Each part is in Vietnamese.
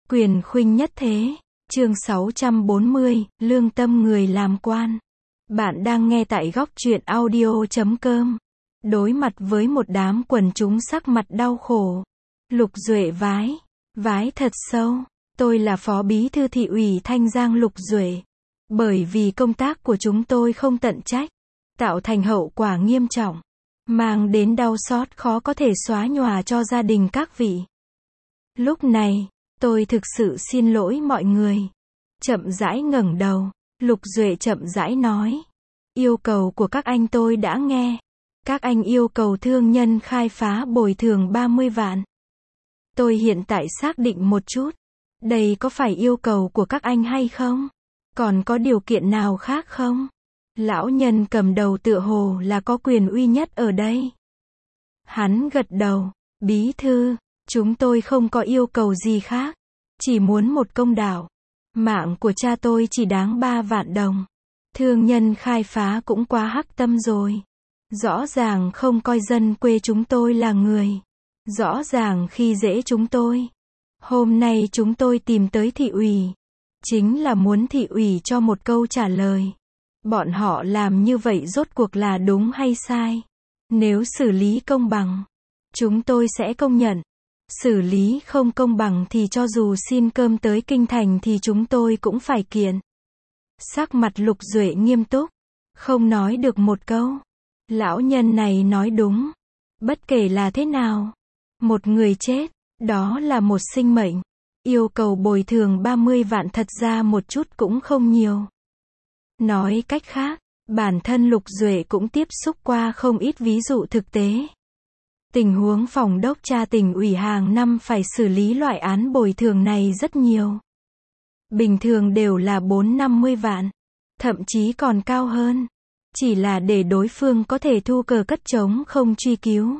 Quyền khuynh nhất thế. Chương 640, lương tâm người làm quan. Bạn đang nghe tại góc truyện audio.com. Đối mặt với một đám quần chúng sắc mặt đau khổ. Lục Duệ vái thật sâu. Tôi là phó bí thư thị ủy Thanh Giang Lục Duệ. Bởi vì công tác của chúng tôi không tận trách, tạo thành hậu quả nghiêm trọng, mang đến đau xót khó có thể xóa nhòa cho gia đình các vị. Lúc này, tôi thực sự xin lỗi mọi người. Chậm rãi ngẩng đầu, Lục Duệ chậm rãi nói. Yêu cầu của các anh tôi đã nghe. Các anh yêu cầu thương nhân khai phá bồi thường 30 vạn. Tôi hiện tại xác định một chút. Đây có phải yêu cầu của các anh hay không? Còn có điều kiện nào khác không? Lão nhân cầm đầu tựa hồ là có quyền uy nhất ở đây. Hắn gật đầu. Bí thư, chúng tôi không có yêu cầu gì khác. Chỉ muốn một công đạo. Mạng của cha tôi chỉ đáng 3 vạn đồng. Thương nhân khai phá cũng quá hắc tâm rồi. Rõ ràng không coi dân quê chúng tôi là người. Rõ ràng khi dễ chúng tôi. Hôm nay chúng tôi tìm tới thị ủy. Chính là muốn thị ủy cho một câu trả lời. Bọn họ làm như vậy rốt cuộc là đúng hay sai? Nếu xử lý công bằng, chúng tôi sẽ công nhận. Xử lý không công bằng thì cho dù xin cơm tới kinh thành thì chúng tôi cũng phải kiện. Sắc mặt Lục Duệ nghiêm túc, không nói được một câu. Lão nhân này nói đúng. Bất kể là thế nào, một người chết, đó là một sinh mệnh. Yêu cầu bồi thường 30 vạn thật ra một chút cũng không nhiều. Nói cách khác, bản thân Lục Duệ cũng tiếp xúc qua không ít ví dụ thực tế. Tình huống phòng đốc tra tỉnh ủy hàng năm phải xử lý loại án bồi thường này rất nhiều. Bình thường đều là 4-50 vạn, thậm chí còn cao hơn. Chỉ là để đối phương có thể thu cờ cất trống không truy cứu.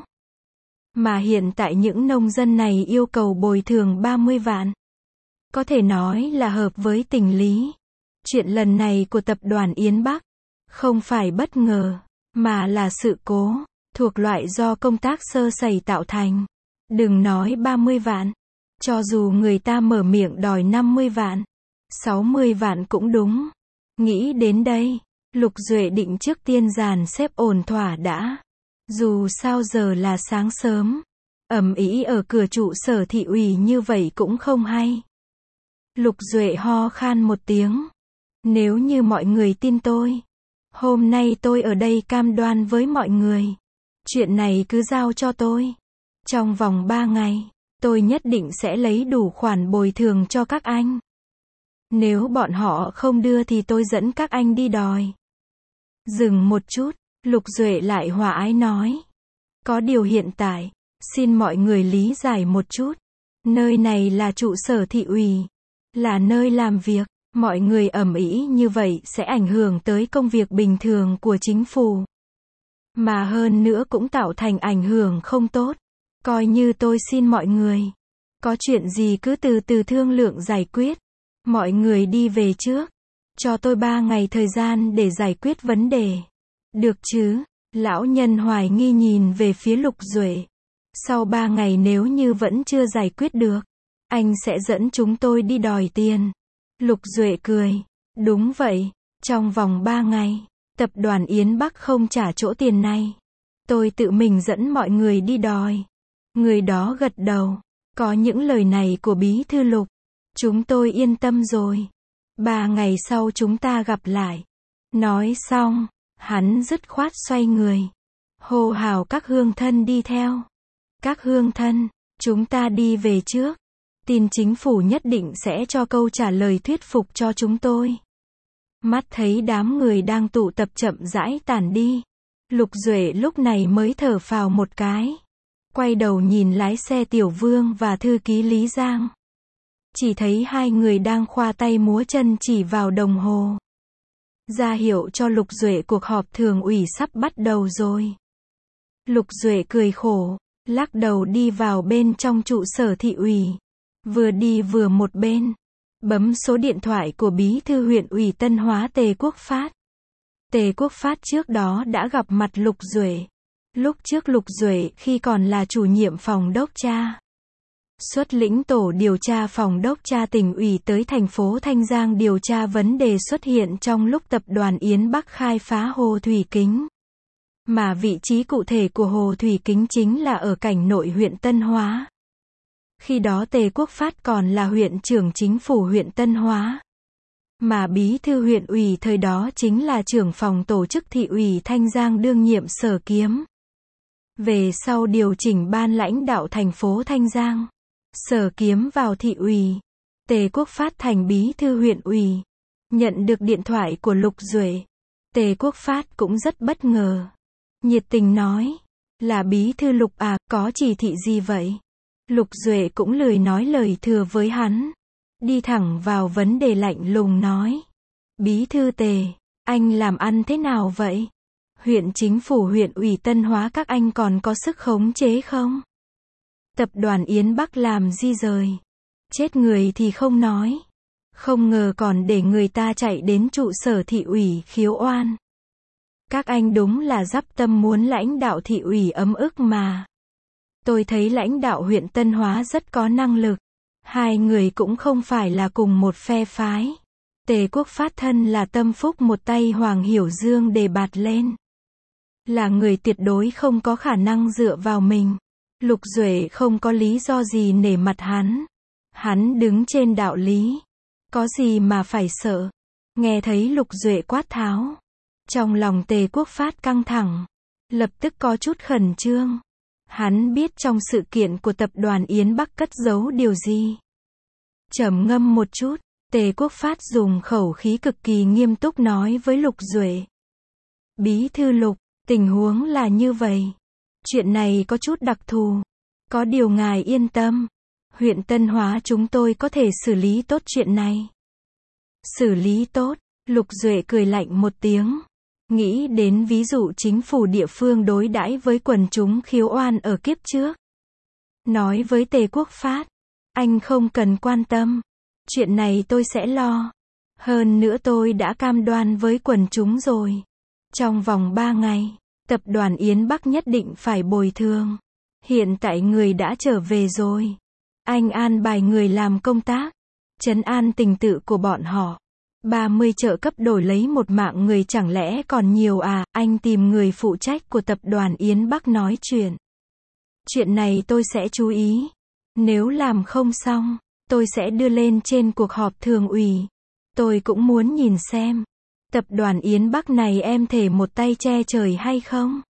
Mà hiện tại những nông dân này yêu cầu bồi thường 30 vạn. Có thể nói là hợp với tình lý. Chuyện lần này của tập đoàn Yến Bắc, không phải bất ngờ, mà là sự cố, thuộc loại do công tác sơ sẩy tạo thành. Đừng nói 30 vạn, cho dù người ta mở miệng đòi 50 vạn, 60 vạn cũng đúng. Nghĩ đến đây, Lục Duệ định trước tiên dàn xếp ổn thỏa đã. Dù sao giờ là sáng sớm, ầm ĩ ở cửa trụ sở thị ủy như vậy cũng không hay. Lục Duệ ho khan một tiếng. Nếu như mọi người tin tôi, hôm nay tôi ở đây cam đoan với mọi người. Chuyện này cứ giao cho tôi. Trong vòng 3 ngày, tôi nhất định sẽ lấy đủ khoản bồi thường cho các anh. Nếu bọn họ không đưa thì tôi dẫn các anh đi đòi. Dừng một chút, Lục Duệ lại hòa ái nói. Có điều hiện tại, xin mọi người lý giải một chút. Nơi này là trụ sở thị ủy, là nơi làm việc. Mọi người ầm ĩ như vậy sẽ ảnh hưởng tới công việc bình thường của chính phủ. Mà hơn nữa cũng tạo thành ảnh hưởng không tốt. Coi như tôi xin mọi người. Có chuyện gì cứ từ từ thương lượng giải quyết. Mọi người đi về trước. Cho tôi 3 ngày thời gian để giải quyết vấn đề. Được chứ? Lão nhân hoài nghi nhìn về phía Lục Duệ. Sau 3 ngày nếu như vẫn chưa giải quyết được, anh sẽ dẫn chúng tôi đi đòi tiền. Lục Duệ cười. Đúng vậy, trong vòng 3 ngày, tập đoàn Yến Bắc không trả chỗ tiền này. Tôi tự mình dẫn mọi người đi đòi. Người đó gật đầu. Có những lời này của bí thư Lục, chúng tôi yên tâm rồi. 3 ngày sau chúng ta gặp lại. Nói xong, hắn dứt khoát xoay người. Hô hào các hương thân đi theo. Các hương thân, chúng ta đi về trước. Tin chính phủ nhất định sẽ cho câu trả lời thuyết phục cho chúng tôi. Mắt thấy đám người đang tụ tập chậm rãi tản đi. Lục Duệ lúc này mới thở phào một cái. Quay đầu nhìn lái xe Tiểu Vương và thư ký Lý Giang. Chỉ thấy hai người đang khoa tay múa chân chỉ vào đồng hồ. Ra hiệu cho Lục Duệ cuộc họp thường ủy sắp bắt đầu rồi. Lục Duệ cười khổ, lắc đầu đi vào bên trong trụ sở thị ủy. Vừa đi vừa một bên bấm số điện thoại của bí thư huyện ủy Tân Hóa Tề Quốc Phát. Tề Quốc Phát trước đó đã gặp mặt Lục Duệ. Lúc trước Lục Duệ khi còn là chủ nhiệm phòng đốc tra. xuất lĩnh tổ điều tra phòng đốc tra tỉnh ủy tới thành phố Thanh Giang điều tra vấn đề xuất hiện trong lúc tập đoàn Yến Bắc khai phá hồ thủy kính. Mà vị trí cụ thể của hồ thủy kính chính là ở cảnh nội huyện Tân Hóa. Khi đó Tề Quốc Phát còn là huyện trưởng chính phủ huyện Tân Hóa. Mà bí thư huyện ủy thời đó chính là trưởng phòng tổ chức thị ủy Thanh Giang đương nhiệm Sở Kiếm. Về sau điều chỉnh ban lãnh đạo thành phố Thanh Giang, Sở Kiếm vào thị ủy, Tề Quốc Phát thành bí thư huyện ủy. Nhận được điện thoại của Lục Duệ, Tề Quốc Phát cũng rất bất ngờ. Nhiệt tình nói, là bí thư Lục à, có chỉ thị gì vậy? Lục Duệ cũng lười nói lời thừa với hắn. Đi thẳng vào vấn đề lạnh lùng nói. Bí thư Tề, anh làm ăn thế nào vậy? Huyện chính phủ huyện ủy Tân Hóa các anh còn có sức khống chế không? Tập đoàn Yến Bắc làm di rời. Chết người thì không nói. Không ngờ còn để người ta chạy đến trụ sở thị ủy khiếu oan. Các anh đúng là dắp tâm muốn lãnh đạo thị ủy ấm ức mà. Tôi thấy lãnh đạo huyện Tân Hóa rất có năng lực. Hai người cũng không phải là cùng một phe phái. Tề Quốc Phát thân là tâm phúc một tay Hoàng Hiểu Dương đề bạt lên. Là người tuyệt đối không có khả năng dựa vào mình. Lục Duệ không có lý do gì nể mặt hắn. Hắn đứng trên đạo lý. Có gì mà phải sợ. Nghe thấy Lục Duệ quát tháo. Trong lòng Tề Quốc Phát căng thẳng. Lập tức có chút khẩn trương. Hắn biết trong sự kiện của tập đoàn Yến Bắc cất giấu điều gì. Trầm ngâm một chút, Tề Quốc Phát dùng khẩu khí cực kỳ nghiêm túc nói với Lục Duệ. Bí thư Lục, tình huống là như vậy. Chuyện này có chút đặc thù. Có điều ngài yên tâm. Huyện Tân Hóa chúng tôi có thể xử lý tốt chuyện này. Xử lý tốt, Lục Duệ cười lạnh một tiếng. Nghĩ đến ví dụ chính phủ địa phương đối đãi với quần chúng khiếu oan ở kiếp trước. Nói với Tề Quốc Phát, anh không cần quan tâm. Chuyện này tôi sẽ lo. Hơn nữa tôi đã cam đoan với quần chúng rồi. Trong vòng 3 ngày, tập đoàn Yến Bắc nhất định phải bồi thường. Hiện tại người đã trở về rồi. Anh an bài người làm công tác. Trấn an tình tự của bọn họ. 30 trợ cấp đổi lấy một mạng người chẳng lẽ còn nhiều à? Anh tìm người phụ trách của tập đoàn Yến Bắc nói chuyện. Chuyện này tôi sẽ chú ý. Nếu làm không xong, tôi sẽ đưa lên trên cuộc họp thường ủy. Tôi cũng muốn nhìn xem. Tập đoàn Yến Bắc này em thể một tay che trời hay không?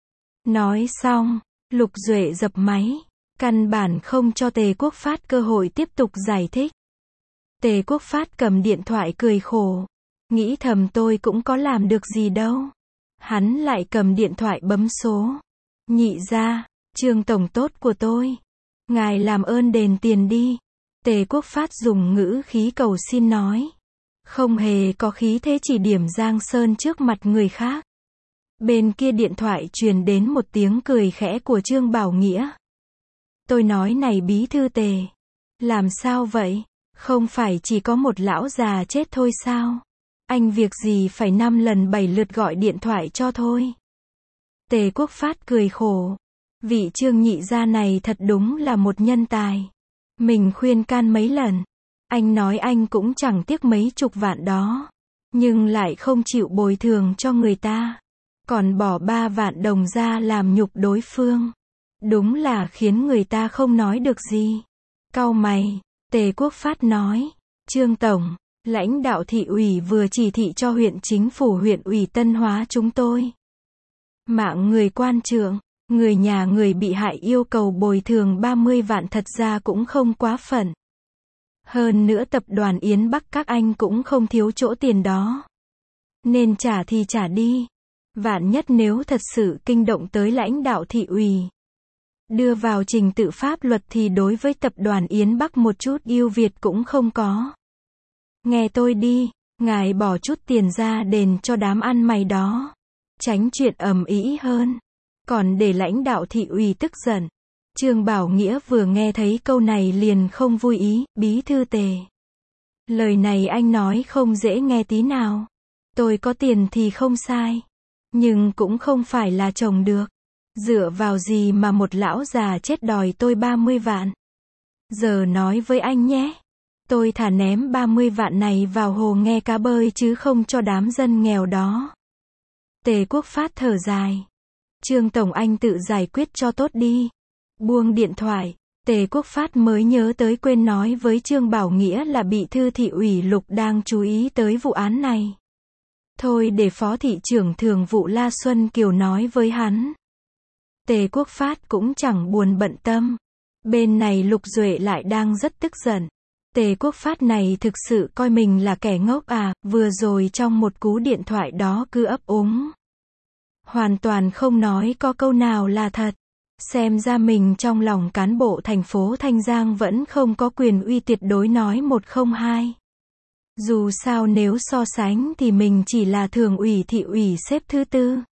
Nói xong, Lục Duệ dập máy. Căn bản không cho Tề Quốc Phát cơ hội tiếp tục giải thích. Tề Quốc Phát cầm điện thoại cười khổ. Nghĩ thầm tôi cũng có làm được gì đâu. Hắn lại cầm điện thoại bấm số. Nhị ra, Trương tổng tốt của tôi. Ngài làm ơn đền tiền đi. Tề Quốc Phát dùng ngữ khí cầu xin nói. Không hề có khí thế chỉ điểm Giang Sơn trước mặt người khác. Bên kia điện thoại truyền đến một tiếng cười khẽ của Trương Bảo Nghĩa. Tôi nói này bí thư Tề. Làm sao vậy? Không phải chỉ có một lão già chết thôi sao? Anh việc gì phải 5 lần 7 lượt gọi điện thoại cho thôi. Tề Quốc Phát cười khổ. Vị Trương nhị gia này thật đúng là một nhân tài. Mình khuyên can mấy lần. Anh nói anh cũng chẳng tiếc mấy chục vạn đó. Nhưng lại không chịu bồi thường cho người ta. Còn bỏ 3 vạn đồng ra làm nhục đối phương. Đúng là khiến người ta không nói được gì. Cau mày, Tề Quốc Phát nói. Trương tổng, lãnh đạo thị ủy vừa chỉ thị cho huyện chính phủ huyện ủy Tân Hóa chúng tôi. Mạng người quan trượng, người nhà người bị hại yêu cầu bồi thường 30 vạn thật ra cũng không quá phận. Hơn nữa tập đoàn Yến Bắc các anh cũng không thiếu chỗ tiền đó. Nên trả thì trả đi. Vạn nhất nếu thật sự kinh động tới lãnh đạo thị ủy. Đưa vào trình tự pháp luật thì đối với tập đoàn Yến Bắc một chút ưu việt cũng không có. Nghe tôi đi, ngài bỏ chút tiền ra đền cho đám ăn mày đó. Tránh chuyện ầm ĩ hơn. Còn để lãnh đạo thị ủy tức giận. Trương Bảo Nghĩa vừa nghe thấy câu này liền không vui ý, bí thư Tề. Lời này anh nói không dễ nghe tí nào. Tôi có tiền thì không sai. Nhưng cũng không phải là chồng được. Dựa vào gì mà một lão già chết đòi tôi 30 vạn. Giờ nói với anh nhé. Tôi thà ném 30 vạn này vào hồ nghe cá bơi chứ không cho đám dân nghèo đó. Tề Quốc Phát thở dài. Trương Tổng anh tự giải quyết cho tốt đi. Buông điện thoại, Tề Quốc Phát mới nhớ tới quên nói với Trương Bảo Nghĩa là Bí thư thị ủy Lục đang chú ý tới vụ án này. Thôi để Phó thị trưởng thường vụ La Xuân Kiều nói với hắn. Tề Quốc Phát cũng chẳng buồn bận tâm. Bên này Lục Duệ lại đang rất tức giận. Tề Quốc Phát này thực sự coi mình là kẻ ngốc à, vừa rồi trong một cú điện thoại đó cứ ấp úng. Hoàn toàn không nói có câu nào là thật. Xem ra mình trong lòng cán bộ thành phố Thanh Giang vẫn không có quyền uy tuyệt đối nói 102. Dù sao nếu so sánh thì mình chỉ là thường ủy thị ủy xếp thứ 4.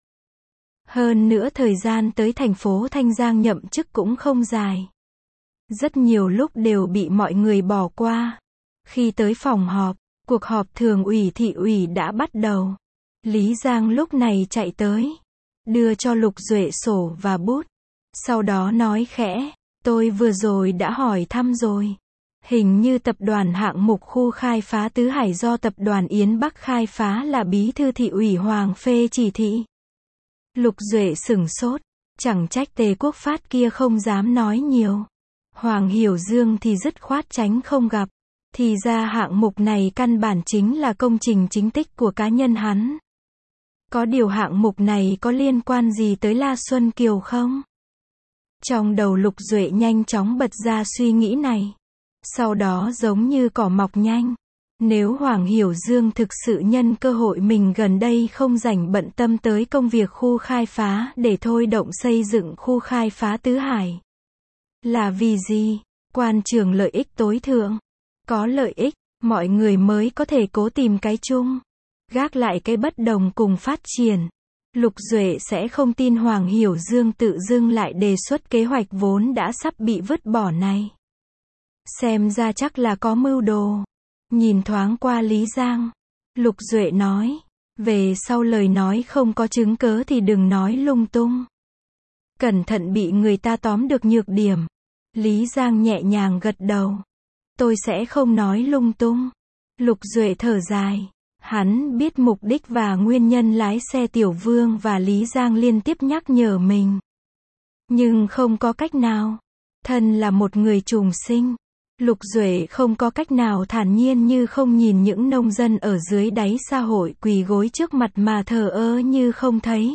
Hơn nữa thời gian tới thành phố Thanh Giang nhậm chức cũng không dài. Rất nhiều lúc đều bị mọi người bỏ qua. Khi tới phòng họp, cuộc họp thường ủy thị ủy đã bắt đầu. Lý Giang lúc này chạy tới, đưa cho Lục Duệ sổ và bút. Sau đó nói khẽ, tôi vừa rồi đã hỏi thăm rồi. Hình như tập đoàn hạng mục khu khai phá Tứ Hải do tập đoàn Yến Bắc khai phá là Bí thư thị ủy Hoàng phê chỉ thị. Lục Duệ sửng sốt, chẳng trách Tề Quốc Phát kia không dám nói nhiều. Hoàng Hiểu Dương thì dứt khoát tránh không gặp. Thì ra hạng mục này căn bản chính là công trình chính tích của cá nhân hắn. Có điều hạng mục này có liên quan gì tới La Xuân Kiều không? Trong đầu Lục Duệ nhanh chóng bật ra suy nghĩ này. Sau đó giống như cỏ mọc nhanh. Nếu Hoàng Hiểu Dương thực sự nhân cơ hội mình gần đây không rảnh bận tâm tới công việc khu khai phá để thôi động xây dựng khu khai phá Tứ Hải. Là vì gì? Quan trường lợi ích tối thượng. Có lợi ích, mọi người mới có thể cố tìm cái chung. Gác lại cái bất đồng cùng phát triển. Lục Duệ sẽ không tin Hoàng Hiểu Dương tự dưng lại đề xuất kế hoạch vốn đã sắp bị vứt bỏ này. Xem ra chắc là có mưu đồ. Nhìn thoáng qua Lý Giang, Lục Duệ nói, về sau lời nói không có chứng cớ thì đừng nói lung tung. Cẩn thận bị người ta tóm được nhược điểm. Lý Giang nhẹ nhàng gật đầu. Tôi sẽ không nói lung tung. Lục Duệ thở dài. Hắn biết mục đích và nguyên nhân lái xe Tiểu Vương và Lý Giang liên tiếp nhắc nhở mình. Nhưng không có cách nào. Thân là một người trùng sinh. Lục Duệ không có cách nào thản nhiên như không nhìn những nông dân ở dưới đáy xã hội quỳ gối trước mặt mà thờ ơ như không thấy.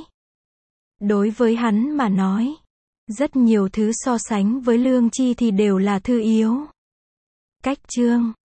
Đối với hắn mà nói, rất nhiều thứ so sánh với lương tri thì đều là thứ yếu. Cách chương